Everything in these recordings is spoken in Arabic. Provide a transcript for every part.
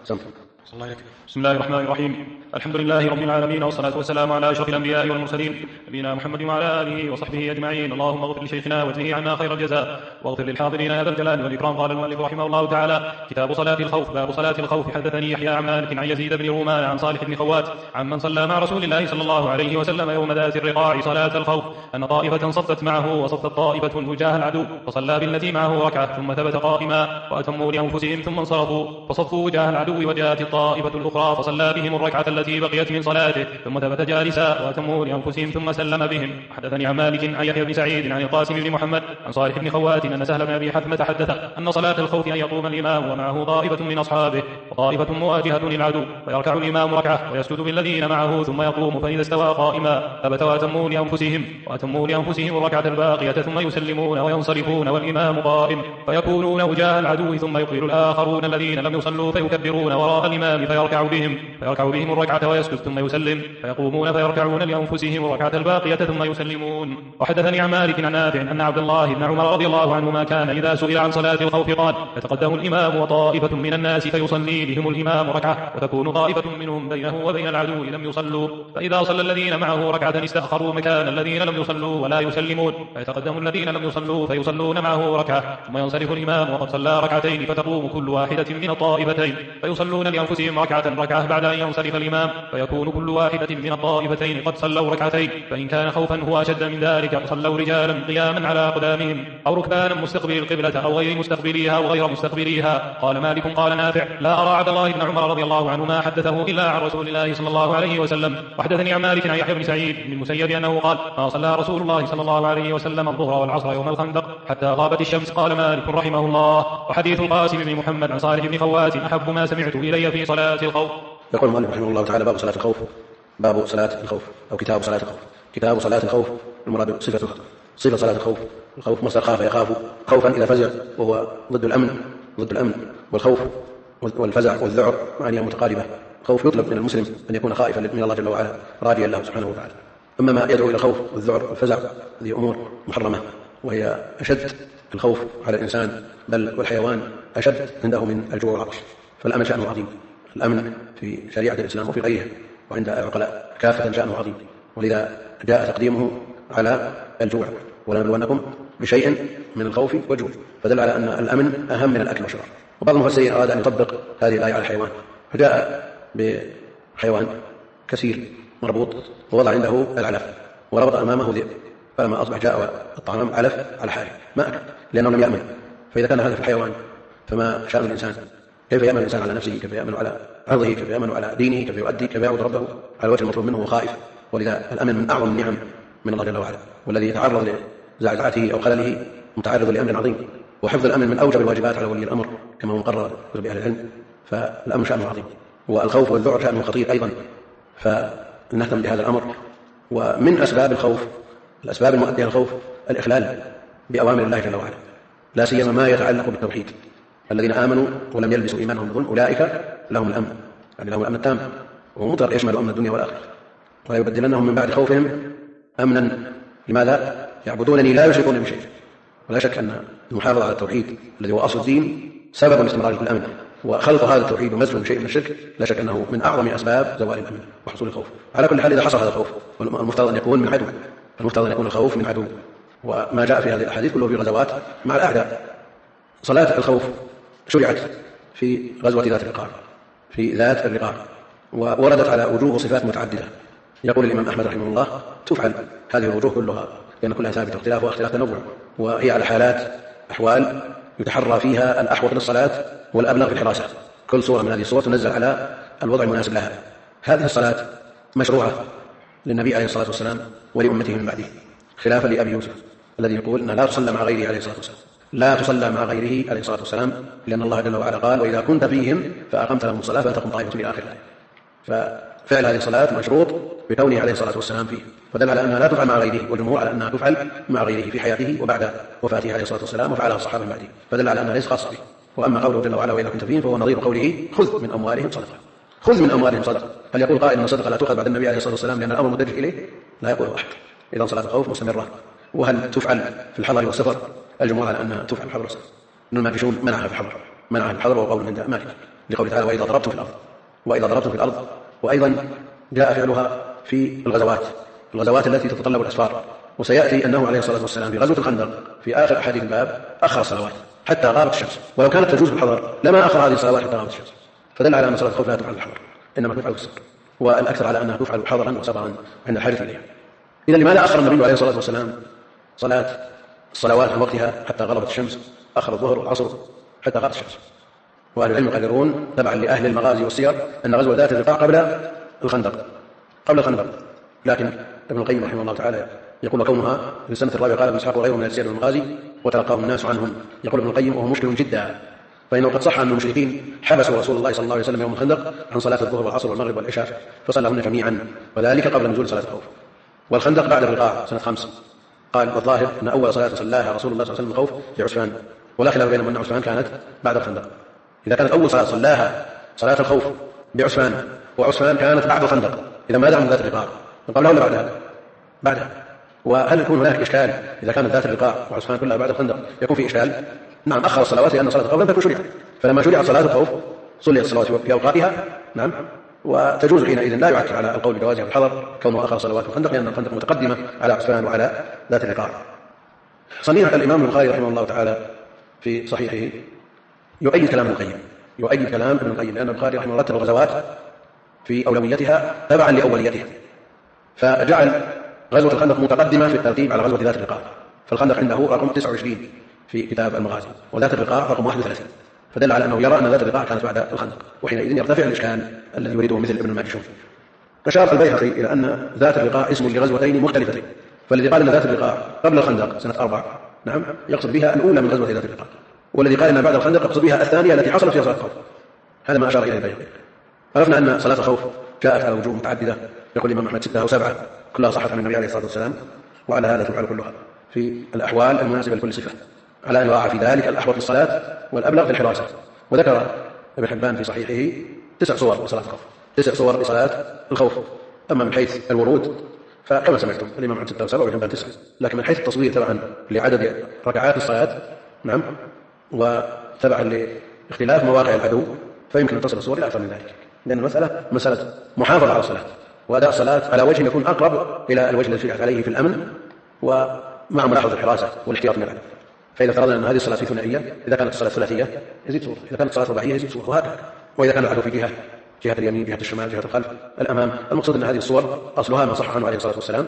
بسم الله الرحمن الرحيم. الحمد لله رب العالمين، والصلاة والسلام على أشرف الأنبياء والمرسلين نبينا محمد وعلى آله وصحبه أجمعين. اللهم اغفر لشيخنا واجزه عنا خير الجزاء، واغفر للحاضرين يا ذا الجلال والإكرام. قال المؤلف رحمه الله تعالى: كتاب صلاة الخوف. باب صلاة الخوف. حدثني يحيى عن مالك عن يزيد بن رومان عن صالح بن خوات عمن صلى مع رسول الله صلى الله عليه وسلم يوم ذات الرقاع صلاة الخوف أن طائفة صفت معه وصفت طائفة وجاه العدو، فصلى بالتي معه ركعة ثم ثبت قائما وأتموا لأنفسهم ثم انصرفوا، فصفوا وجاه العدو وجاءت الطائفة الأخرى فصلى بهم الركعة التي بقيت من صلاته ثم ثبت جالسا وأتموا لأنفسهم ثم سلم بهم. حدثني عن مالك عن يحيى بن سعيد عن القاسم بن محمد عن صالح بن خوات أن سهل بن أبي حثمة حدث أن صلاة الخوف أن يقوم الإمام ومعه طائفة من أصحابه وطائفة مواجهة للعدو، فيركع الإمام ركعة ويسجد بالذين معه ثم يقوم، فإذا استوى قائما ثبت وأتموا لأنفسهم الركعة الباقية ثم يسلمون وينصرفون والإمام قائم، فيكونون وجاه العدو ثم يقبل الآخرون الذين لم يصلوا فيكبرون وراء الإمام فيركع بهم الركعة ويسجد ثم يسلم، فيقومون فيركعون لأنفسهم الركعة الباقية ثم يسلمون. وحدثني عن مالك عن نافع أن عبد الله بن عمر رضي الله عنهما كان إذا سئل عن صلاة الخوف قال: يتقدم الإمام وطائفة من الناس فيصلي بهم الإمام ركعة وتكون طائفة منهم بينه وبين العدو لم يصلوا، فإذا صلى الذين معه ركعة استأخروا مكان الذين لم يصلوا ولا يسلمون، فيتقدم الذين لم يصلوا فيصلون معه ركعة ثم ينصرف الإمام وقد صلى ركعتين، فتقوم كل واحدة من الطائفتين فيصلون لأنفسهم ركعة بعد أن ينصرف الإمام، فيكون كل واحدة من الطائفتين قد صلوا ركعتين، فإن كان خوفا هو أشد من ذلك صلوا رجالا قياما على أقدامهم أو ركبانا مستقبلي القبلة أو غير مستقبليها أو غير مستقبليها. قال مالك قال نافع: لا أرى عبد الله بن عمر رضي الله عنهما حدثه إلا عن رسول الله صلى الله عليه وسلم. وحدثني عن مالك عن يحيى بن سعيد بن المسيب أنه قال: ما صلى رسول الله صلى الله عليه وسلم الظهر والعصر يوم الخندق حتى غابت الشمس. قال مالك رحمه الله: وحديث القاسم بن محمد عن صالح بن خوات أحب ما سمعت إلي في صلاة الخوف. يقول المؤلف رحمه الله تعالى: باب صلاة الخوف. باب صلاة الخوف أو كتاب صلاة الخوف. كتاب صلاة الخوف المراد صفتها، صفة صلاة الخوف. الخوف مصدر خاف يخاف خوفا إذا فزع، وهو ضد الأمن، والخوف والفزع والذعر معاني متقاربة. الخوف يطلب من المسلم أن يكون خائفا من الله جل وعلا راجيا له سبحانه وتعالى. أما ما يدعو إلى الخوف والذعر والفزع هذه أمور محرمة، وهي أشد الخوف على الإنسان بل والحيوان أشد عنده من الجوع والعطش. فالأمن شأنه عظيم، الأمن في شريعة الإسلام وفي غيرها وعند العقلاء كافة شأنه عظيم، ولذا جاء تقديمه على الجوع: ولنبلونكم بشيء من الخوف والجوع، فدل على أن الأمن أهم من الأكل والشراب. وبعض المفسرين أراد أن يطبق هذه الآية على الحيوان، فجاء بحيوان كسير مربوط ووضع عنده العلف وربط أمامه ذئب، فلما أصبح جاء الطعام علف على حاله ما أكل لأنه لم يأمن. فإذا كان هذا في الحيوان فما شأن الإنسان؟ كيف يأمن الإنسان على نفسه؟ كيف يأمن على عرضه؟ كيف يأمن على دينه؟ كيف يؤدي؟ كيف يعبد ربه على الوجه المطلوب منه وخائف؟ ولذا الأمن من أعظم النعم من الله جل وعلا، والذي يتعرض لزعزعته أو خلله متعرض لأمر عظيم. وحفظ الأمن من أوجب الواجبات على ولي الأمر كما هو مقرر بأهل العلم، فالأمن شأنه عظيم. والخوف والذعر شأنه خطير أيضا، فنهتم بهذا الأمر. ومن أسباب الخوف، الأسباب المؤدية للخوف، الإخلال بأوامر الله جل وعلا، لا سيما ما يتعلق بالتوحيد. الذين آمنوا ولم يلبسوا إيمانهم بظلم أولئك لهم الأمن، يعني لهم الأمن التام، ومطلق يشمل أمن الدنيا والآخرة. ويبدلنهم من بعد خوفهم أمنا. لماذا؟ يعبدونني لا يشركون بشيء. ولا شك أن المحافظة على التوحيد الذي هو أصل الدين سبب لاستمرار الأمن، وخلط هذا التوحيد ومزجه بشيء من الشرك لا شك أنه من أعظم أسباب زوال الأمن وحصول الخوف. على كل حال إذا حصل هذا الخوف والمفترض أن يكون من عدو، المفترض أن يكون الخوف من عدو، وما جاء في هذه الأحاديث كله في غزوات مع الأعداء. صلاة الخوف شرعت في غزوة ذات الرقاع، ووردت على وجوه وصفات متعددة. يقول الإمام أحمد رحمه الله: تفعل هذه الوجوه كلها لأن كلها ثابتة واختلاف تنوع، وهي على حالات أحوال يتحرى فيها الأحوط للصلاة والأبلغ في الحراسة. كل صورة من هذه الصور تنزل على الوضع المناسب لها. هذه الصلاة مشروعة للنبي عليه الصلاة والسلام ولأمته من بعده، خلافا لأبي يوسف الذي يقول أنها لا تصلى مع غيره عليه الصلاة والسلام، لا تصلى مع غيره عليه الصلاة والسلام، لأن الله جل وعلا قال: وإذا كنت فيهم فأقمت لهم الصلاة فلتقم طائفة إلى آخر الآية. ففعل هذه الصلاة مشروط بكونه عليه الصلاة والسلام فيه، فدل على أنها لا تفعل مع غيره، والجمهور على أنها تفعل مع غيره في حياته وبعد وفاته عليه الصلاة والسلام، وفعلها الصحابة من بعده، فدل على أنها ليس خاصة به. وأما قوله جل وعلا: وإذا كنت فيهم، فهو نظير قوله: خذ من أموالهم صدقة. خذ من أموالهم صدقة. هل يقول قائل أن الصدقة لا تؤخذ بعد النبي عليه الصلاة والسلام لأن الأمر مدرج إليه؟ لا يقول أحد. إذا صلاة الخوف مستمرة. وهل تفعل في الحضر والسفر؟ الجمهور على أنها تفعل في الحضر والسفر. ابن الماجشون منعها في الحضر، وهو قول عند مالك. لقوله تعالى وإذا ضربتم في الأرض، وإذا ضربتم في الأرض. وأيضا جاء فعلها في الغزوات التي تتطلب الأسفار. وسيأتي أنه عليه الصلاة والسلام في غزوة الخندق في آخر أحاديث الباب أخر الصلوات حتى غابت الشمس، ولو كانت تجوز بالحضر لما أخر هذه الصلوات حتى غابت الشمس، فدل على أن صلاة الخوف لا تفعل بالحضر إنما تفعل بالسفر، والأكثر على أنها تفعل حضرا وسفرا عند الحاجة إليها. إذا لماذا أخر النبي عليه الصلاة والسلام صلاة الصلوات عن وقتها حتى غربت الشمس؟ أخر الظهر والعصر حتى غابت الشمس. وأهل العلم يقررون تبعا لأهل المغازي والسير أن غزوة ذات الرقاع قبل الخندق، لكن ابن القيم رحمه الله تعالى يقول كونها في السنة الرابعة قال ابن إسحاق وغيره من السير والمغازي وتلقاهم الناس عنهم. يقول ابن القيم وهو مشكل جدا، فإنه قد صح أن المشركين حبسوا رسول الله صلى الله عليه وسلم يوم الخندق عن صلاة الظهر والعصر والمغرب والعشاء فصلىهن جميعا، وذلك قبل نزول صلاة الخوف. والخندق بعد الرقاع سنة 5. قال والظاهر أن أول صلاة صلاها رسول الله صلى الله عليه وسلم الخوف في عسفان، ولا خلاف بينهم أن عسفان كانت بعد الخندق. إذا كانت أول صلاة صلاها صلاة الخوف بعسفان وعسفان كانت بعد الخندق، إذا ماذا عن ذات الرقاع؟ قبلها ولا بعدها؟ بعدها. وهل يكون هناك إشكال إذا كانت ذات الرقاع وعسفان كلها بعد الخندق؟ يكون في إشكال؟ نعم، أخر الصلوات لأن صلاة الخوف لم تكن شرعت، فلما شرعت صلاة الخوف صليت الصلوات في أوقاتها. نعم، وتجوز حينئذ لا يعكر على القول بجوازها في الحضر كونه أخر صلوات الخندق، لأن الخندق متقدمة على عسفان وعلى ذات الرقاع. صنيع الإمام البخاري رحمه الله تعالى في صحيحه يؤيد كلام ابن القيم، لأن البخاري رحمه الله رتب الغزوات في أولويتها تبعا لأوليتها، فجعل غزوة الخندق متقدمة في الترتيب على غزوة ذات الرقاع، فالخندق عنده رقم 29 في كتاب المغازي، وذات الرقاع رقم 31، فدل على أنه يرى أن ذات الرقاع كانت بعد الخندق، وحينئذ يرتفع الإشكال الذي يريده مثل ابن الماجشون. أشار البيهقي إلى أن ذات الرقاع اسم لغزوتين مختلفتين، فالذي قال أن ذات الرقاع قبل الخندق سنة 4 نعم يقصد بها الأولى من غزوة ذات الرقاع، والذي قال أن بعد الخندق يقصد بها الثانية التي حصلت فيها صلاة الخوف. هذا ما أشار إليه البيهقي. عرفنا أن صلاة الخوف جاءت على وجوه متعددة، يقول الإمام أحمد 6 أو 7 كلها صحت عن النبي عليه الصلاة والسلام، وعلى هذا تفعل كلها في الأحوال المناسبة لكل صفة، على أن يراعى في ذلك الأحوط في الصلاة والأبلغ في الحراسة. وذكر ابن حبان في صحيحه 9 صور لصلاة الخوف، 9 صور لصلاة الخوف. أما من حيث الورود فكما سمعتم الإمام أحمد 6 و7 وابن حبان 9، لكن من حيث التصوير تبعا لعدد ركعات الصلاة نعم وتبعا لاختلاف مواقع العدو فيمكن أن تصل الصور إلى أكثر من ذلك، لأن المسألة مسألة محافظة على الصلاة وأداء الصلاة على وجه يكون أقرب إلى الوجه الذي شرعت عليه في الأمن ومع ملاحظة الحراسة والاحتياط من العدو. فإذا فرضنا أن هذه الصلاة في ثنائية، إذا كانت الصلاة ثلاثية يزيد صورة، إذا كانت الصلاة رباعية يزيد صورة، وهكذا. وإذا كان العدو في جهة اليمين، جهة الشمال، جهة الخلف، الأمام، المقصود أن هذه الصور أصلها ما صح عنه عليه الصلاة والسلام،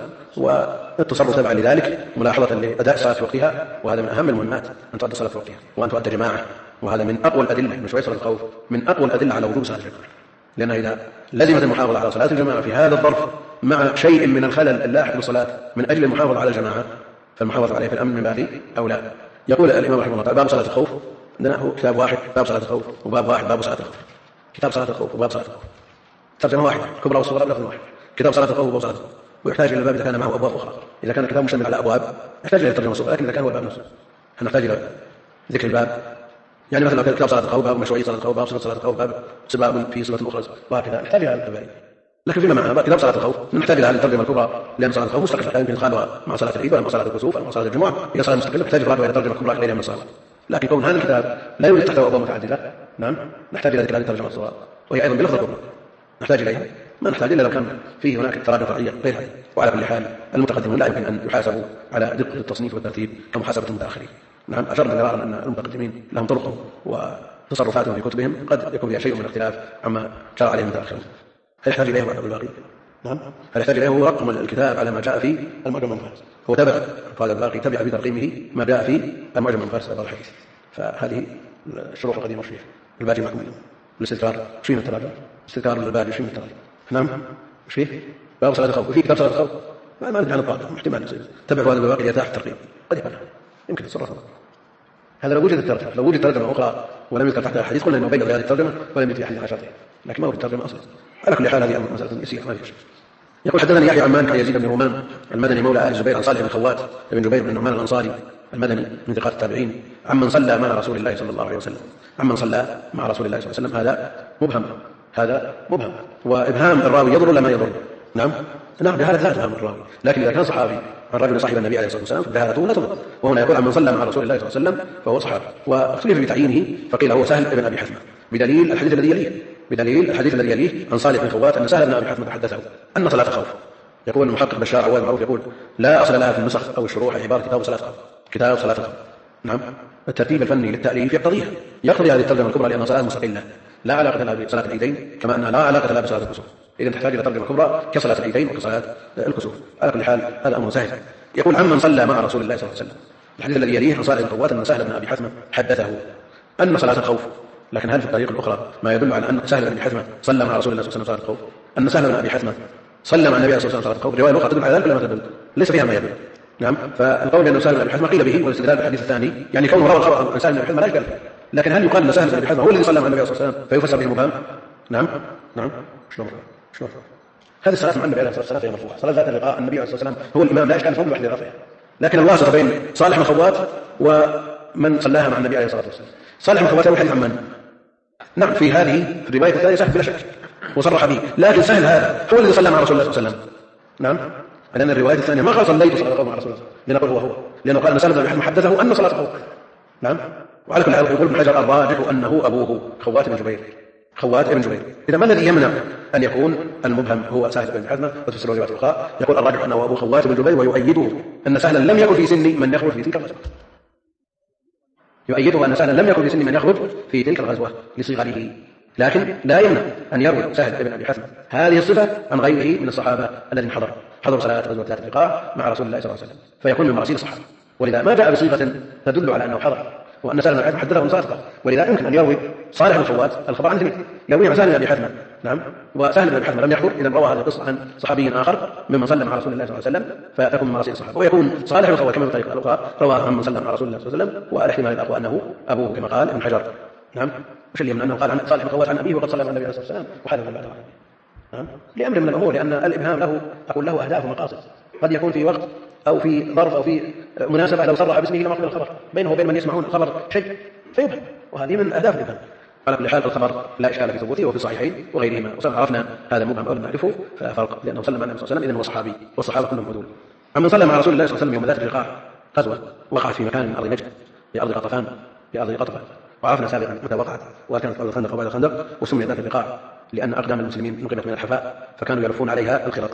والتصرف تبعا لذلك ملاحظة لأداء الصلاة في وقتها، وهذا من أهم المهمات أن تؤدى الصلاة في وقتها وأن تؤدى جماعة، وهذا من أقوى الأدلة من شوية صلاة الخوف، من أقوى الأدلة على وجوب صلاة الجماعة، لأن إذا لزمت المحافظة على صلاة الجماعة في هذا الظرف مع شيء من الخلل اللاحق بالصلاة من أجل المحافظة على الجماعة فالمحافظة عليه في الأمن من باب أولى. يقول الإمام رحمه الله تعالى باب صلاة الخوف، عندنا هو كتاب واحد باب صلاة الخوف، وباب واحد باب صلاة الخوف، كتاب صلاة الخوف وباب صلاة الخوف، ترجمة واحدة الكبرى والصغرى بلفظ واحد، كتاب صلاة الخوف وباب صلاة الخوف، ويحتاج إلى الباب إذا كان معه أبواب أخرى. إذا كان الكتاب مشتمل على أبواب يحتاج إلى الترجمة الصغرى، لكن إذا كان هو الباب نفسه نحتاج إلى ذكر الباب، يعني مثلا كتاب صلاة الخوف باب مشروعية صلاة الخوف، باب صفة صلاة الخوف، باب سباب في صفة الأخرى، وهكذا نحتاج إلى الباب. لكن فيما معنى كتاب صلاة الخوف نحتاج إلى هذه الترجمة الكبرى، لأن صلاة الخوف مستقلة، لا يمكن إدخالها مع صلاة العيد ولا مع صلاة الكسوف ولا مع صلاة الجمعة، هي صلاة مستقلة تحتاج إفرادها إلى ترجمة كبرى غيرها من الصلاة. لكن كون هذا الكتاب لا يوجد تحته أبواب متعددة نعم نحتاج إلى ذكر هذه الترجمة الصغرى، وهي أيضا بلفظ الكبرى نحتاج إليها، ما نحتاج إلا لو كان فيه هناك تراجع فرعية غير هذه. وعلى كل حال المتقدمون لا يمكن أن يحاسبوا على دقة التصنيف والترتيب كمحاسبة المتأخرين. نعم أشرنا مرارا أن المتقدمين لهم طرقهم وتصرفاتهم في كتبهم قد يكون فيها شيء من الاختلاف عما جرى عليه المتأخرون. هل يحتاج إليه عبد الباقي؟ نعم هل يحتاج إليه رقم الكتاب على ما جاء في المعجم المفارس؟ هو تبع هذا الباقي تبع في ترقيمه ما جاء في المعجم المفارس هذا الحديث. فهذه الشروط القديمة فيها الباقي معكم الاستذكار شيء من التراجع، استذكار الباقي شيء من التراجع. نعم ايش فيه؟ باب صلاة الخوف، وفي كتاب صلاة الخوف ما ندري عن الطاقة، احتمال يصير تبع هذا الباقي يرتاح الترقيم قد يكون يمكن تتصرف. هذا لو وجدت الترجمة، لو وجدت ترجمة أخرى ولم يذكر تحتها الحديث قلنا إنه بين هذه الترجمة ولم يأتي حديث عشرته، لكن ما وجد الترجمة أصلا. على كل حال هذه مسألة يسيرة ما فيها شيء. يقول حدثني يحيى عن مالك عن يزيد بن رومان المدني مولى آل الزبير عن صالح بن خوات بن جبير بن النعمان الأنصاري المدني من ثقات التابعين عمن صلى مع رسول الله صلى الله عليه وسلم. عمن صلى مع رسول الله صلى الله عليه وسلم هذا مبهم، وإبهام الراوي يضر ولا ما يضر؟ نعم بهذا لا تفهم الراوي، لكن إذا كان صحابي عن رجل صاحب النبي عليه الصلاة والسلام فبهذا لا تضر. وهنا يقول عمن صلى مع رسول الله صلى الله عليه وسلم فهو صحابي، واختلف في تعيينه فقيل هو سهل بن أبي حثمة بدليل الحديث الذي يليه عن صالح بن خوات أن سهل بن أبي حثمة حدثه أن صلاة الخوف. يقول المحقق بشار عواد المعروف يقول لا أصل لها في النسخ أو الشروح عبارة كتاب صلاة الخوف. نعم، الترتيب الفني للتأليف يقتضي هذه الترجمة الكبرى لأنها صلاة مستقلة لا علاقة لها بصلاة العيدين، كما أنها لا علاقة لها بصلاة الكسوف، إذن تحتاج إلى ترجمة كبرى كصلاة العيدين وكصلاة الكسوف. على كل حال هذا أمر سهل. يقول عمن صلى مع رسول الله صلى الله عليه وسلم، الحديث الذي يليه عن صالح بن خوات أن سهل بن أبي حثمة حدثه أن صلاة الخوف. لكن هل في الطريق الأخرى ما يدل على أن سهل بن أبي حثمة صلى مع رسول الله صلى الله عليه وسلم صلاة الخوف؟ أن سهل بن أبي حثمة صلى مع النبي صلى الله عليه وسلم صلاة الخوف رواية أخرى تدل على ذلك ولا ما تدل؟ ليس فيها ما يدل. نعم، فالقول بأن سهل بن أبي حثمة قيل به والاستدلال بالحديث الثاني يعني كونه روى الخبر عن سهل بن أبي حثمة لا يشكل، لكن هل يقال أن سهل بن أبي حثمة هو الذي صلى مع النبي صلى الله عليه وسلم فيفسر به مبهم؟ نعم شلون هذه الصلاة مع النبي عليه الصلاة والسلام هي مرفوعة، صلاة ذات اللقاء النبي عليه الصلاة والسلام هو الإمام لا إشكال فهم بوحدة رفعها، لكن الواسطة بين صالح بن خوات ومن صلاها مع النبي عليه الصلاة والسلام. صالح بن خوات هو الحديث عن من؟ نعم، في الرواية الثانية سهل بلا شك وصرح به، لكن سهل هذا هو الذي صلى مع رسول الله صلى الله عليه وسلم. نعم، لأن الرواية الثانية ما قال صليت صلاة الخوف مع رسول الله لنقول هو لأنه قال أن سهل بن أبي حثمة حدثه أن صلاة الخوف. نعم، وعلى كل حال يقول ابن حجر الراجح أنه أبوه خوات بن جبير. إذا ما الذي يمنع أن يكون المبهم هو سهل بن أبي حثمة وتفسر الروايات الأخرى؟ يقول الراجح أنه أبو خوات بن جبير، ويؤيده أن سهلا لم يكن في سن من يخرج في تلك الغزوة. يؤيده أن سهلا لم يكن في سن من يخرج في تلك الغزوة لصغره، لكن لا يمنع أن يروي سهل بن أبي حثمة هذه الصفة عن غيره من الصحابة الذين حضروا صلاة غزوة ذات الرقاع مع رسول الله صلى الله عليه وسلم، فيكون من مراسيل الصحابة. ولذا ما جاء بصيغة تدل على أنه حضر وأن سهل بن أبي حثمة حدثه من صلاة الخوف، ولذا يمكن أن يروي صالح بن خوات الخبر عن اثنين، يروي عن سهل بن أبي حثمة. نعم، وسهل بن أبي حثمة لم يحضر، إذا روى هذه القصة عن صحابي آخر ممن صلى مع رسول الله صلى الله عليه وسلم فيكون من مراسيل الصحابة. ويكون صالح بن خوات كما في الطريقة الأخرى روى عن من صلى مع رسول الله صلى الله عليه وسلم، والاحتمال الأقوى أنه أبوه كما قال ابن حجر. نعم، وش اللي يمنع أنه قال عن صالح بن خوات عن أبيه وقد صلى مع النبي عليه الصلاة والسلام وحدث بعده عنه؟ نعم، لأمر من الأمور، لأن الإبهام له أهداف ومقاصد، قد يكون في وقت أو في ظرف أو في مناسبة لو صرح باسمه لما قبل الخبر بينه وبين من يسمعون الخبر شيء فيبهم، وهذه من أهداف الإبهام. على كل حال الخبر لا إشكال في ثبوته وفي الصحيحين وغيرهما، وسبق عرفنا هذا المبهم أول ما نعرفه فلا فرق، لأنه صلى مع النبي صلى الله عليه وسلم إذن هو صحابي والصحابة كلهم عدول. أما صلى مع رسول الله صلى الله عليه وسلم يوم ذات الرقاع غزوة وقعت في مكان من أرض نجد بأرض قطفان، وعرفنا سابقا متى وقعت، وكانت أرض الخندق وبعد الخندق، وسميت ذات الرقاع لأن أقدام المسلمين نقلت من الحفاء فكانوا يلفون عليها الخرط،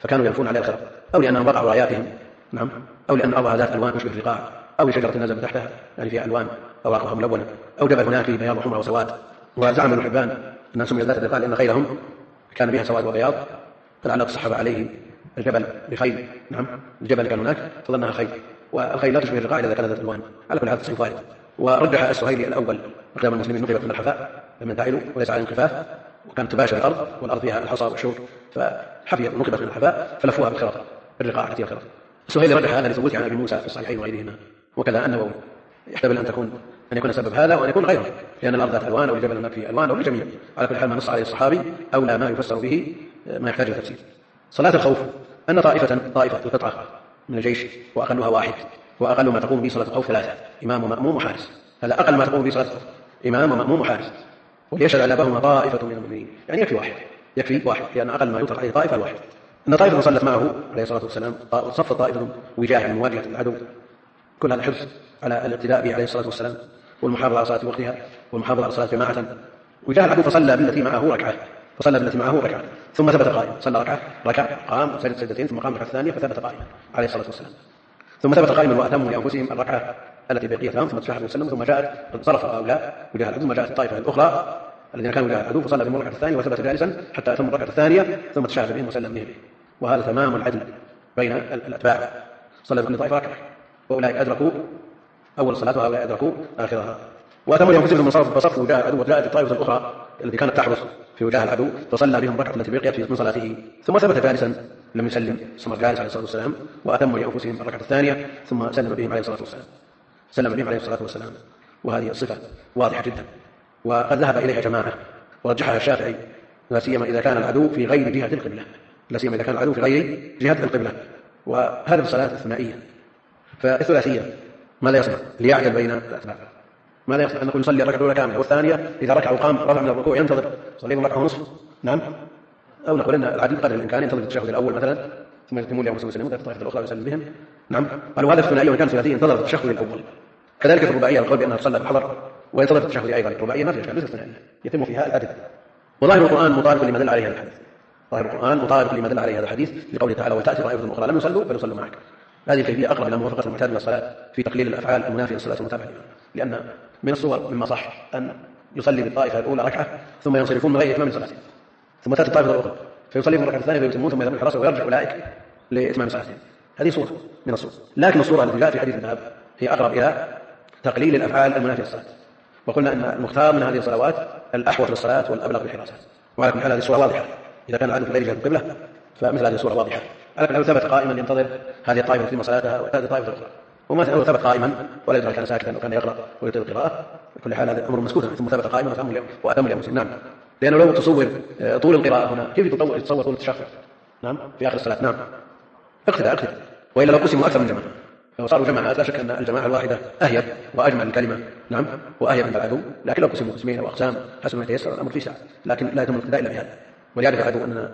أو لأنهم وقعوا راياتهم. نعم، أو لأن أرضها ذات ألوان تشبه الرقاع، أو شجرة نزل تحتها يعني فيها ألوان أوراقها ملونة، أو جبل هناك فيه بياض وحمر وسواد. وزعم ابن حبان أن سميت ذات الرقاع لأن خيلهم كان بها سواد وبياض، فلعل الصحابة عليه الجبل بخيل. نعم، الجبل كان هناك فظنها خيل، والخيل لا تشبه الرقاع إذا كانت ذات ألوان. على كل حال تصحيح وارد. ورجح السهيلي الأول أقدام المسلمين نقلت من الحفاء لم ينتعلوا وليس عليهم خفاف، وكانت تباشر الأرض والأرض فيها الحصى والشوك، فحفيت ونقلت من الحفاء فلفوها بالخرط الرقاع التي الخرط. السهيلي رجح هذا لثبوت عن أبي موسى في الصحيحين وغيرهما، وكذا النووي يحتمل أن يكون سبب هذا وأن يكون غيره، لأن الأرض ذات ألوان أو الجبل هناك فيه ألوان أو الجميع. على كل حال ما نص عليه الصحابي أولى ما يفسر به ما يحتاج إلى تفسير. صلاة الخوف أن طائفة القطعة من الجيش وأقلها واحد، وأقل ما تقوم به صلاة الخوف 3 إمام ومأموم وحارس. هذا أقل ما تقوم به صلاة الخوف، إمام ومأموم وحارس، وليشهد على بهما طائفة من المؤمنين، يعني يكفي واحد لأن أقل ما يطلق عليه طائفة الواحد. أن طائفة صلت معه عليه الصلاة والسلام صف طائفة وجاهة من مواجهة العدو، كل هذا الحرص على الاقتداء به عليه الصلاة والسلام والمحافظة على صلاة وقتها والمحافظة على صلاة جماعة. وجاء العدو فصلى بالتي معه ركعة ثم ثبت قائما، صلى ركعة قام سجد سجدتين ثم قام ركعة ثانية فثبت قائما عليه الصلاة والسلام، ثم ثبت قائما وأتموا لأنفسهم الركعة التي بقيت لهم ثم تشهد وسلم، ثم جاءت انصرف هؤلاء وجاء العدو، ثم جاءت الطائفة الأخرى الذين كانوا وجاء العدو فصلى بهم الركعة الثانية وثبت جالسا حتى أتم الركعة الثانية ثم تشهد بهم وسلم بهم. وهذا تمام العدل بين الأتباع، صلى بكل طائفة ركعة، وأولئك أدركوا أول صلاة وهؤلاء أدركوا آخرها. وأتموا لأنفسهم ثم صرفوا فصفوا وجاء العدو، وجاءت الطائفة الأخرى التي كانت تحرس في وجاه العدو فصلى بهم الركعة التي بقيت من صلاته، ثم ثبت جالسا لم يسلم ثم جالس عليه الصلاة والسلام، وأتموا لأنفسهم الركعة الثانية ثم سلم بهم عليه الصلاة والسلام. وهذه الصفة واضحة جدا، وقد ذهب إليها جماعة ورجحها الشافعي، لا سيما إذا كان العدو في غير جهة القبلة، وهذا الصلاة الثنائية. فالثلاثية ما لا يصنع ليعجل بين الأتباع، ما لا يصنع أن نقول يصلي الركعة الأولى كاملة والثانية إذا ركع وقام رفع من الركوع ينتظر صليهم ركعة ونصف. نعم، أو نقول أن العدل قدر الإمكان ينتظر التشهد الأول مثلا ثم يتمون لهم ويسلمون الطائفة الأخرى ويسلم بهم. نعم، قالوا هذا الثنائي وإن كان ثلاثي انتظر التشهد الأول. كذلك في الرباعية القول بأنها تصلى بالحضر وينتظر التشهد أيضا الرباعية ما في إشكال، ليست ثنائية يتم فيها الأدب. وظاهر القرآن مطابق لما دل عليه هذا الحديث. ظاهر القرآن مطابق لما دل عليه هذا الحديث لقوله تعالى: وتأتي طائفة أخرى لم يصلوا فليصلوا معك. هذه الكيفية أقرب إلى موافقة المعتاد من الصلاة في تقليل الأفعال المنافية للصلاة والمتابعة، لأن من الصور مما صح أن يصلي بالطائفة الأولى ركعة ثم ينصرفون من غير إتمام صلاتهم، ثم تأتي الطائفة الأخرى فيصلي من الركعة الثانية فيتمون ثم يذهب الحراسة ويرجع أولئك لإتمام صلاتهم. هذه صورة من الصور، لكن الصورة التي جاءت في حديث الذهاب هي أقرب إلى تقليل الأفعال المنافية للصلاة. وقلنا أن المختار من هذه الصلوات الأحوط للصلاة والأبلغ بالحراسة. وعلى كل حال هذه الصورة واضحة، إذا كان العدو في غير جهة القبلة فمثل هذه الصورة واضحة. على كل حال ثبت قائما ينتظر هذه الطائفة تتم صلاتها وهذه الطائفة الأخرى، وما ثبت قائما ولا يدرك كان ساكتا وكان يقرأ ويطيل القراءة. كل حال هذا أمر مسكوت، ثم ثبت قائما وأتم لأنفسه. نعم، لأنه لو تصور طول القراءة هنا كيف تصور طول التشهد؟ نعم، في آخر الصلاة. نعم، اقتدى. وإلا لو قسموا أكثر من جماعة لو صاروا جماعات لا شك أن الجماعة الواحدة أهيب وأجمع الكلمة. نعم، وأهيب عند العدو، لكن لو قسموا قسمين أو أقسام حسب ما يتيسر الأمر في ساعة، لكن لا يتم الاقتداء إلا بهذا، وليعرف العدو أن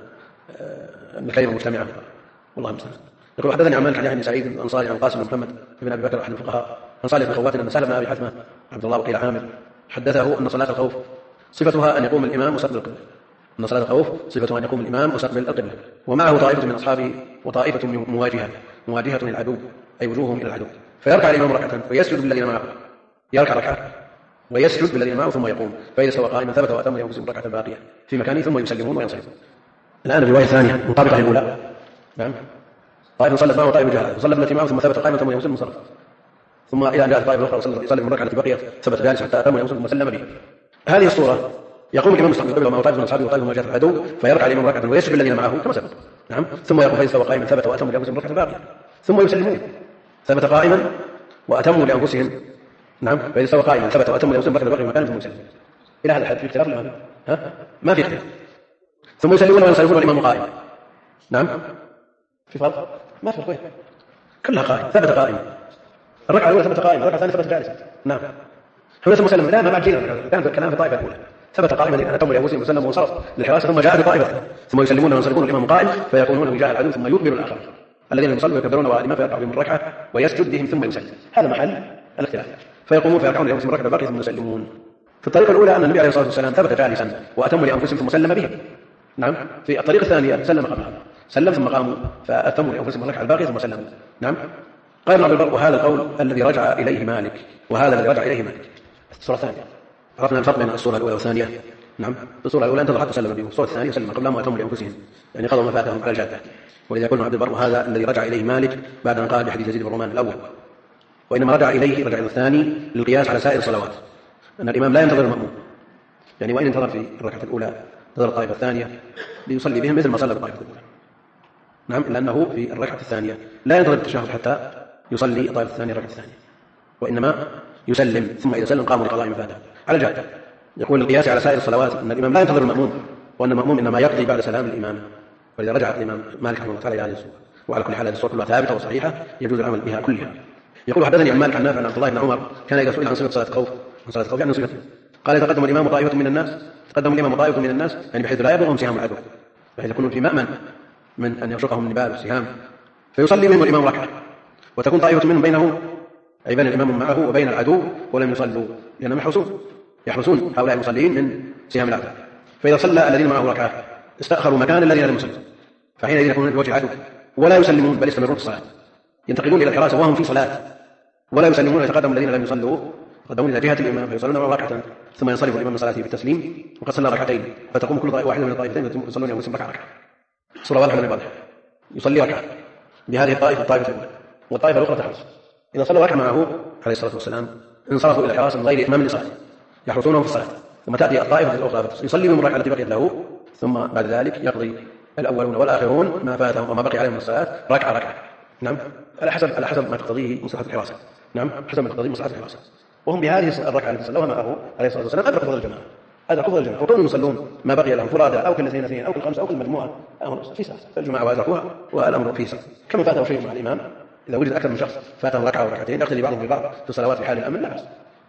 الكلمة مجتمعة. والله المستعان. يقول: حدثني عن مالك عن يحيى بن سعيد الأنصاري عن قاسم بن محمد بن أبي بكر أحد الفقهاء عن صالح بن خوات أن سهل بن أبي حثمة عبد الله وقيل عامر حدثه أن صلاة الخوف صفتها أن يقوم الإمام ويستقبل القبلة. أن صلاة الخوف صفتها أن يقوم الإمام ويستقبل القبلة، ومعه طائفة من أصحابه وطائفة مواجهة للعدو، أي وجوههم إلى العدو، فيركع الإمام ركعة ويسجد بالذين معه، يركع ركعة ويسجد بالذين معه ثم يقوم، فإذا استوى قائما ثبت وأتم ينقسم ركعة باقية في مكانه ثم يسلمون وينصرفون. الآن الرواية الثانية مطابقة للأولى. نعم، طائفة صلت معه وطائفة جهلت، صلى بالتي معه ثم ثبت قائما ثم ينصرف منصرف، ثم إذا جاءت طائفة أخرى وصلى من الركعة التي بقيت ثبت جالس حتى أتم وينصرف ثم سلم به. هذه الصورة يقوم الإمام مستقبل القبلة ومعه طائفة من أصحابه وطائفة مواجهة العدو، فيركع الإمام ركعة ويسجد بالذين معه كما سبق. نعم، ثم يقوم فإذا استوى قائما ثبت وأتم لأنفسهم ركعة باقية ثم يسلمون، ثبت قائما وأتموا لأنفسهم. نعم، فإذا استوى قائما ثبت وأتموا لأنفسهم ركعة باقية مكانهم ثم يسلمون. إلى هذا الحد في اختلاف الإمام؟ ما في اختلاف. ثم يسلمون وينصرفون والإمام قائم. نعم، في فرق؟ ما في فرق، كلها قائم، ثبت قائما. الركعة الأولى ثبت قائما، الركعة الثانية ثبت جالسا. نعم، هنا ثم سلم. لا، ما بعد جينا، كان الكلام في الطائفة الأولى ثبت قائما لأن أتموا لأنفسهم وسلموا وانصرف للحراسة، ثم جاءت طائفة ثم يسلمون وينصرفون والإمام قائم فيكونون وجاه العدو ثم يكبر الآخر الذين يصلوا ويكبرون وائما فيركع بهم الركعة ويسجد بهم ثم يسلم. هذا محل الاختلاف. فيقومون فيركعون لأنفسهم الركعة الباقية ثم يسلمون. في الطريقة الأولى أن النبي عليه الصلاة والسلام ثبت جالسا وأتموا لأنفسهم ثم سلم بهم. نعم، في الطريقة الثانية سلم قبلها، سلم ثم قاموا فأتموا لأنفسهم الركعة الباقية ثم سلموا. نعم، قال ابن عبد البر: وهذا القول الذي رجع إليه مالك، وهذا الذي رجع إليه مالك. الصورة الثانية عرفنا الفرق بين الصورة الأولى والثانية. نعم، في الصورة الأولى انتظر حتى سلم بهم، الصورة الثانية سلم قبلهم وأتموا لأنفسهم، يعني قضوا ما فاتهم على الجادة. ولذا يقول ابن عبد البر: وهذا الذي رجع إليه مالك بعد أن قال بحديث يزيد بن رومان الأول. وإنما رجع إليه الثاني للقياس على سائر الصلوات، أن الإمام لا ينتظر المأموم، يعني وإن انتظر في الركعة الأولى انتظر الطائفة الثانية ليصلي بهم مثل ما صلى بالطائفة الأولى. نعم، لأنه في الركعة الثانية لا ينتظر التشهد حتى يصلي الطائفة الثانية الركعة الثانية، وإنما يسلم ثم إذا سلم قاموا لقضاء ما فاته على الجادة. يقول القياس على سائر الصلوات أن الإمام لا ينتظر المأموم، وأن المأموم إنما يقضي بعد سلام الإمام. ولذا رجع الإمام مالك رحمه الله تعالى إلى هذه الصورة. وعلى كل حال هذه الصورة كلها ثابتة وصحيحة يجوز العمل بها كلها. يقول: حدثني عن مالك عن نافع عن عبد الله بن عمر كان إذا سئل عن صفة صلاة الخوف يعني صفته قال: يتقدم الإمام طائفة من الناس يعني بحيث لا يبلغهم سهام العدو، بحيث يكونون في مأمن من أن يرشقهم النبال والسهام، فيصلي بهم الإمام ركعة وتكون طائفة منهم بينه أي بين الإمام معه وبين العدو ولم يصلوا، لأنهم يحرسون هؤلاء المصلين من سهام العدو. فإذا صلى الذين معه ركعة استأخروا مكان الذين لم يصلوا، فحينئذ يكونون في وجه العدو ولا يسلمون بل يستمرون في الصلاة، ينتقلون إلى الحراسة وهم في صلاة ولا يسلمون، يتقدم الذين لم يصلوا يتقدمون إلى جهة الإمام فيصلون معه ركعة ثم ينصرف الإمام من صلاته بالتسليم وقد صلى ركعتين، فتقوم كل واحدة من الطائفتين يصلون يوم ركعة. صورة واضحة من الواضح، يصلي ركعة بهذه الطائفة الأولى والطائفة الأخرى تحرس. إذا صلوا ركعة معه عليه الصلاة والسلام انصرفوا إلى الحراسة من غير إتمام لصلاته يحرسونه في الصلاة، ثم تأتي الطائفة الأخرى يصلي بهم الركعة التي بقيت له، ثم بعد ذلك يقضي الأولون والآخرون ما فاتهم وما بقي عليهم من الصلاة ركعة. نعم، على حسب ما تقتضيه مصلحة الحراسة. نعم، حسب ما تقتضيه مصلحة الحراسة. وهم بهذه الركعة التي صلوها معه عليه الصلاة والسلام أدركوا فضل الجماعة، وكونوا يصلون ما بقي لهم فرادى أو كل اثنين أو كل خمسة أو كل مجموعة أمر في ساعة، فالجماعة وأدركوها والأمر في ساعة. كما فاته شيء مع الإمام إذا وجد أكثر من شخص فاتهم ركعة وركعتين يقتدي بعضهم ببعض في الصلوات في حال الأمن لا بأس.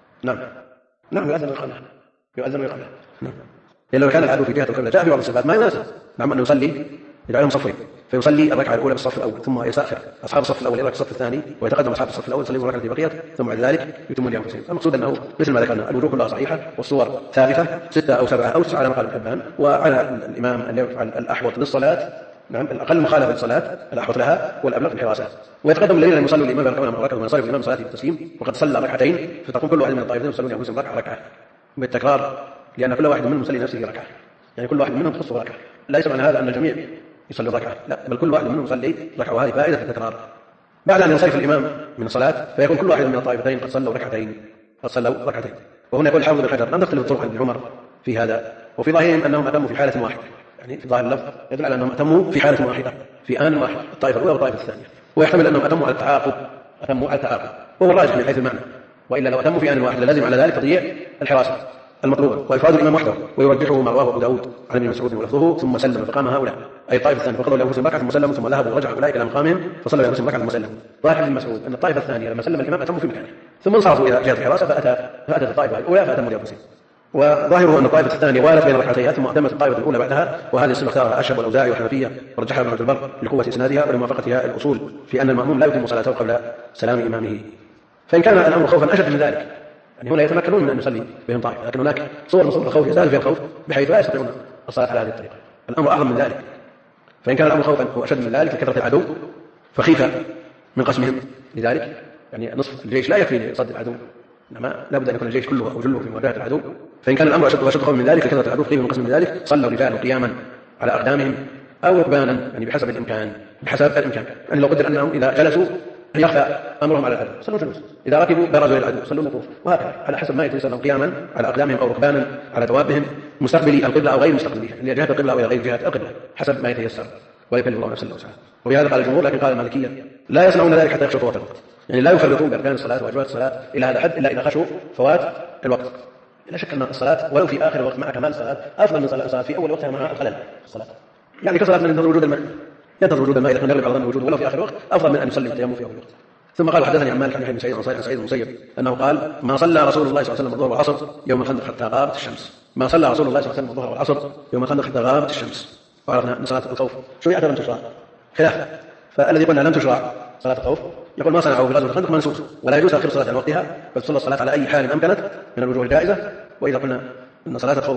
نعم، يؤذن ويقامه. نعم، لو كان العدو في جهة القبلة جاء في بعض الصفات ما يناسب. نعم، أن يصلي يجعلهم صفين فيصلي الركعة الأولى بالصف الأول ثم يستأخر أصحاب الصف الأول إلى الصف الثاني ويتقدم أصحاب الصف الأول يصلي الركعة التي بقيت ثم بعد ذلك يتم لأنفسهم. المقصود أنه مثل ما ذكرنا الوجوه كلها صحيحة والصور ثابتة 6 أو 7 أو 9 على مقال الحبان، وعلى الإمام أن يفعل الأحوط للصلاة، نعم الأقل مخالفة للصلاة الأحوط لها والأبلغ في الحراسات. ويتقدم الذين لم يصلوا الإمام يركعون مع ركعة وينصرف الإمام صلاته بالتسليم وقد صلى ركعتين، فتقوم كل واحد من الطائفتين يصلون لأنفسهم ركعة بالتكرار، لأن كل واحد منهم يصلي نفسه ركعة، يعني كل واحد منهم تخصه ركعة. ليس معنى هذا أن الجميع يصلي ركعة، لا، بل كل واحد منهم يصلي ركعة، وهذه فائدة التكرار. بعد أن ينصرف الإمام من الصلاة فيكون كل واحد من الطائفتين قد صلوا ركعتين. وهنا يقول الحافظ بن حجر لم تختلف الطرق عن ابن عمر في هذا، وفي ظاهرهم أنهم أتموا في حالة واحدة، يعني في ظاهر اللفظ يدل على أنهم أتموا في حالة واحدة في آن واحد، الطائفة الأولى والطائفة الثانية، ويحتمل أنهم أتموا على التعاقب، وهو الراجح من حيث المعنى، وإلا لو أتموا في آن واحد لازم على ذلك تضييع الحراسة المطلوبة وإفراد الإمام وحده، ويرجحه ما رواه أبو داود عن ابن مسعود ولفظه ثم سلم فقام هؤلاء أي الطائفة الثانية فقضوا لأنفسهم ركعة ثم سلموا ثم ذهبوا ورجعوا أولئك إلى مقامهم فصلوا لأنفسهم ركعة ثم سلموا. ظاهر ابن مسعود أن الطائفة الثانية لما سلم الإمام أتموا في مكانه ثم انصرفوا إلى جهة الحراسة فأتت الطائفة الأولى فأتموا لأنفسهم. وظاهره أن الطائفة الثانية والت بين ركعتيها ثم أتمت الطائفة الأولى بعدها، وهذه الصفة اختارها أشهب والأوزاعي والحنفية ورجحها ابن عبد البر لقوة إسنادها ولموافقتها الأصول في أن المأموم لا يتم صلاته قبل سلام إمامه. فإن كان الأمر خوفا أشد من ذلك، يعني هنا يتمكنون من أن يصلي بهم طائفة، لكن هناك صور من صور الخوف يزداد فيها الخوف بحيث لا يستطيعون الصلاة على هذه الطريقة. الأمر أعظم من ذلك، فإن كان الأمر خوفا وأشد من ذلك لكثرة العدو فخيفة من قسمهم، لذلك يعني نصف الجيش لا يكفي لصد العدو، إنما لا بد أن يكون الجيش كله أو جله في مواجهة العدو. فإن كان الأمر أشد خوفا من ذلك لكثرة العدو خيفة من قسم من ذلك صلوا رجال قياما على أقدامهم أو ركبانا، يعني بحسب الإمكان يعني لو قدر أنهم إذا جلسوا يخفى أمرهم على العدو صلوا جلوس، إذا ركبوا برزوا إلى العدو صلوا نطوف، وهكذا على حسب ما يتيسر لهم قياما على أقدامهم أو ركبانا على دوابهم مستقبلي القبلة أو غير مستقبليها، اللي جهة القبلة أو غير جهة القبلة حسب ما يتيسر، ويكلف الله نفسا إلا وسعها. وبهذا قال الجمهور، لكن قال المالكية لا يصنعون ذلك حتى يخشوا فوات الوقت، يعني لا يفرطون بأركان الصلاة وواجبات الصلاة إلى هذا الحد إلا إذا خشوا فوات الوقت. لا شك أن الصلاة ولو في آخر الوقت مع كمال الصلاة أفضل من صلاة في أول وقتها مع الخلل الصلاة، يعني كصلاة من ينتظر وجود الماء إذا كان يغلب على ظن وجوده ولو في آخر الوقت أفضل من أن يصلي التيمم في أول الوقت. ثم قال حدثني عن مالك بن سعيد عن سعيد المسيب أنه قال ما صلى رسول الله صلى الله عليه وسلم الظهر والعصر يوم الخندق حتى غابت الشمس. ما صلى رسول الله صلى الله عليه وسلم الظهر والعصر يوم الخندق حتى غابت الشمس. وعرفنا أن صلاة الخوف شرعت لم تشرع خلاف، فالذي قلنا لم تشرع صلاة الخوف يقول ما صنعه في غزوة الخندق منسوخ ولا يجوز تأخير الصلاة عن وقتها، بل تصلى الصلاة على أي حال أمكنت من الوجوه الجائزة. وإذا قلنا أن صلاة الخوف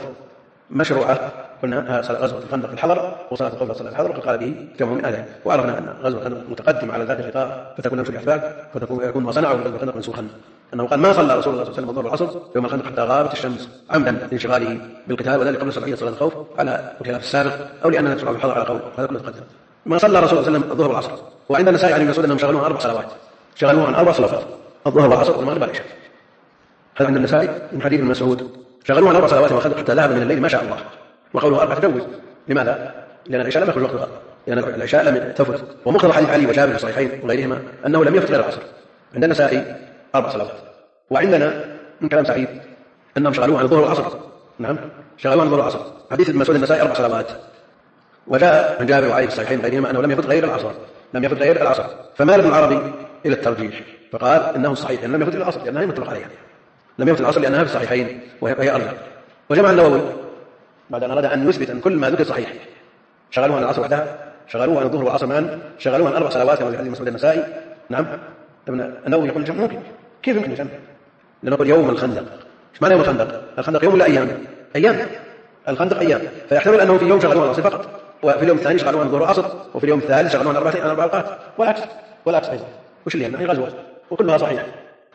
مشروعة قلنا غزوة الخندق الحضر وصلاة الخوف صلاة الحضر وقد قال به جمع من أهله. وعرفنا أن غزوة الخندق متقدم على ذات الغطاء فتكون نفس الأحباب يكون ما صنعه في غزوة الخندق منسوخا، أنه قال ما صلى رسول الله صلى الله عليه وسلم الظهر والعصر يوم الخندق حتى غابت الشمس عمدا لانشغاله بالقتال، وذلك قبل شرعية صلاة الخوف على الخلاف السابق أو لأنها تشرع بالحضر على قول، هذا كله تقدم. ما صلى رسول الله صلى الله عليه وسلم الظهر والعصر. وعند النسائي عن ابن مسعود أنهم شغلوه عن 4 صلوات، شغلوه عن 4 صلوات الظهر والعصر والمغرب والعشاء. هذا عند النسائي من حديث ابن مسعود شغلوه عن 4 صلوات والخندق حتى ذهب من الليل ما شاء الله. وقوله 4 تجوز، لماذا؟ لأن العشاء لم يخرج وقتها، لأن العشاء لم تفت، ومقتضى حديث علي وجابر في الصحيحين وغيرهما أنه لم يفت غير العصر. عند النسائي 4 صلوات، وعندنا من كلام سعيد أنهم شغلوه عن الظهر والعصر. نعم شغلوه عن الظهر والعصر. حديث ابن مسعود النسائي 4 صلوات، وجاء من جابر وعلي في الصحيحين وغيرهما أنه لم يفت غير العصر. فمال ابن العربي إلى الترجيح فقال إنه صحيح أنه لم يفت العصر لأنها متفق عليها، لم يفت العصر لأنها في الصحيحين وهي أرجح. وجمع النووي بعد أن أراد أن يثبت أن كل ما ذكر صحيح شغلوه عن العصر وحدها، شغلوه عن الظهر والعصر معا، شغلوه عن 4 صلوات كما في حديث مسعود النسائي. نعم ابن النووي يقول الجمع ممكن، كيف يمكن الجمع؟ لنقول يوم الخندق. ايش معنى يوم الخندق؟ الخندق يوم ولا أيام؟ الخندق أيام، فيحتمل أنه في يوم شغلوه عن العصر فقط، وفي اليوم الثاني شغلوه عن الظهر والعصر، وفي اليوم الثالث شغلوه عن 4 أوقات، والعكس أيضا. وش اللي هي غزوة وكلها صحيحة،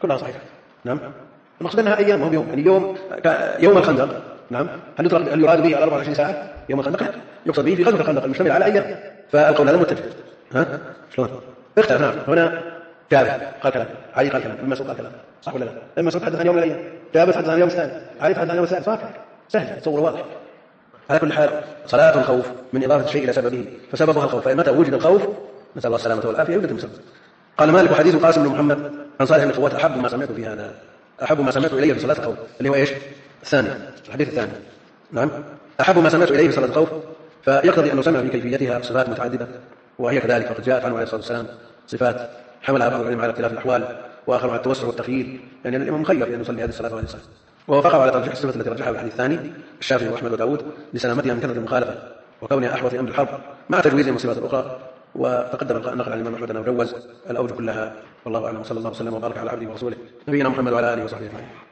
نعم المقصود أنها أيام وهم يوم، يعني يوم الخندق. نعم هل يراد به على 24 ساعة يوم الخندق؟ يقصد به في غزوة الخندق المشتمل على أيام، فالقول هذا متفق. شلون اختلف؟ نعم هنا جابر قال كلام، علي قال كلام، ابن مسعود قال كلام، صح ولا لا؟ ابن مسعود حدث عن يوم من الأيام، جابر حدث عن يوم الثاني، علي حدث عن يوم الثالث، سهل تصور واضح. على كل حال صلاة الخوف من إضافة الشيء إلى سببه، فسببها الخوف، فمتى وجد الخوف نسأل الله السلامة والعافية يوجد المسبب. قال مالك وحديث القاسم بن محمد عن صالح بن خوات أحب ما سمعت إليه في صلاة الخوف، اللي هو إيش؟ الحديث الثاني. نعم أحب ما سمعت إليه في صلاة الخوف، فيقتضي أنه سمع في كيفيتها صفات متعددة وهي كذلك، فقد جاءت عنه عليه الصلاة والسلام صفات حملها بعض العلم على اختلاف الأحوال وآخر على التوسع والتخيير، يعني الإمام مخير في أن يصلي هذه الصلاة وهذه الصلاة. ووافقه على ترجيح الصفة التي رجحها في الحديث الثاني الشافعي وأحمد وداود لسلامتها من كثرة المخالفة وكونها أحوط أمر الحرب مع تجويز المصيبات الأخرى. وتقدم النقل عن الإمام أحمد أنه جوز الأوجه كلها، والله أعلم. صلى الله وسلم وبارك على عبده ورسوله نبينا محمد وعلى آله وصحبه أجمعين.